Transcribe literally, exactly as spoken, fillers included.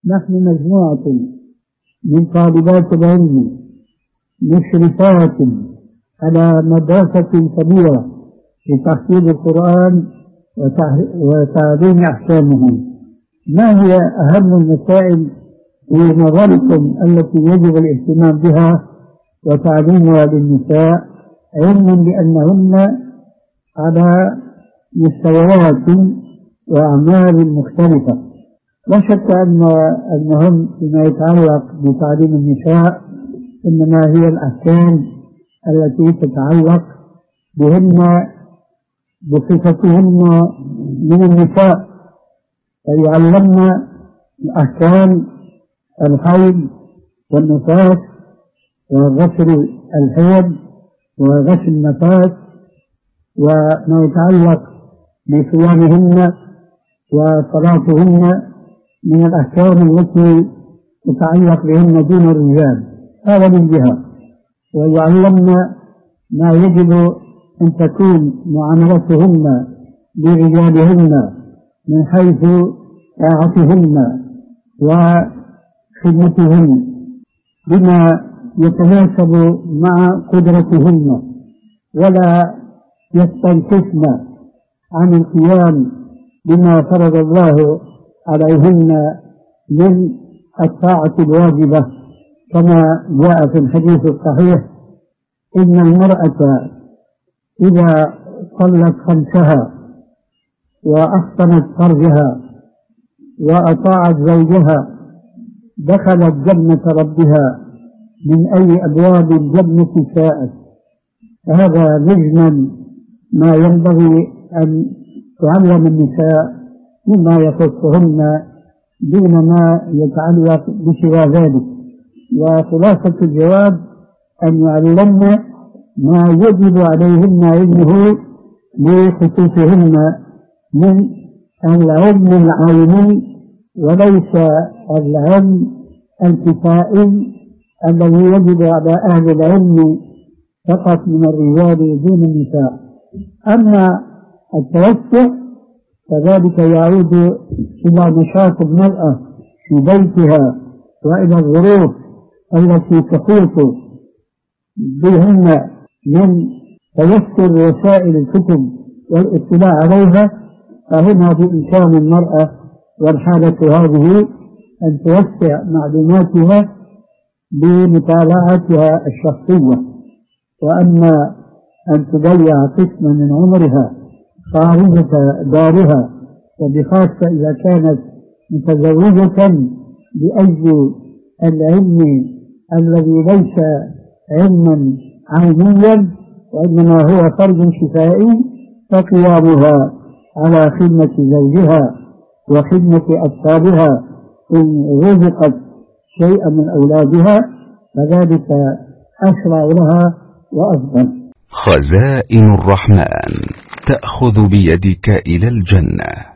نحن مجموعة من طالبات العلم مشرفات على مدرسة كبيرة لتحفيظ القرآن وتعليم أحكامه. ما هي أهم المسائل في نظركم التي يجب الاهتمام بها وتعليمها للنساء، علما بأنهن على مستويات وأعمال مختلفة؟ لا شك أن المهم فيما يتعلق بتعليم النساء إنما هي الأحكام التي تتعلق بهن بصفتهن من النساء، فيعلمن أحكام الحيض والنفاس وغسل الحيض وغسل النفاس وما يتعلق بصيامهن وصلاتهن من الأحكام التي تتعلق بهن دون الرجال، هذا من جهة. ويعلمن ما يجب أن تكون معاملتهن برجالهن من حيث طاعتهن وخدمتهن بما يتناسب مع قدرتهن، ولا يستنكفن عن القيام بما فرض الله عليهن من الطاعة الواجبة، كما جاء في الحديث الصحيح: إن المرأة إذا صلت خمسها وأحسنت فرجها وأطاعت زوجها دخلت جنة ربها من أي أبواب الجنة شاءت. هذا نجما ما ينبغي أن تعلم النساء مما يخصهن دون ما يتعلق بسوى ذلك. وخلاصة الجواب أن يعلمن ما يجب عليهن علمه لخصوصهن من العلم العيني وليس العلم الكفائي الذي يجب على أهل العلم فقط من الرجال دون النساء. أما التوسع فذلك يعود إلى نشاط المرأة في بيتها وإلى الظروف التي تحيط بهن من توسر وسائل الكتب والاطلاع عليها، فهنا بإمكان المرأة والحالة هذه أن توسع معلوماتها بمطالعتها الشخصية. وأما أن تضيع قسما من عمرها خارج دارها، وبخاصة إذا كانت متزوجة بأجل العلم الذي ليس علما عينيا وإنما هو فرض شفائي، فقيامها على خدمة زوجها وخدمة أطفالها إن رزقت شيئا من أولادها فذلك أشرع لها وأفضل. خزائن الرحمن تأخذ بيدك إلى الجنة.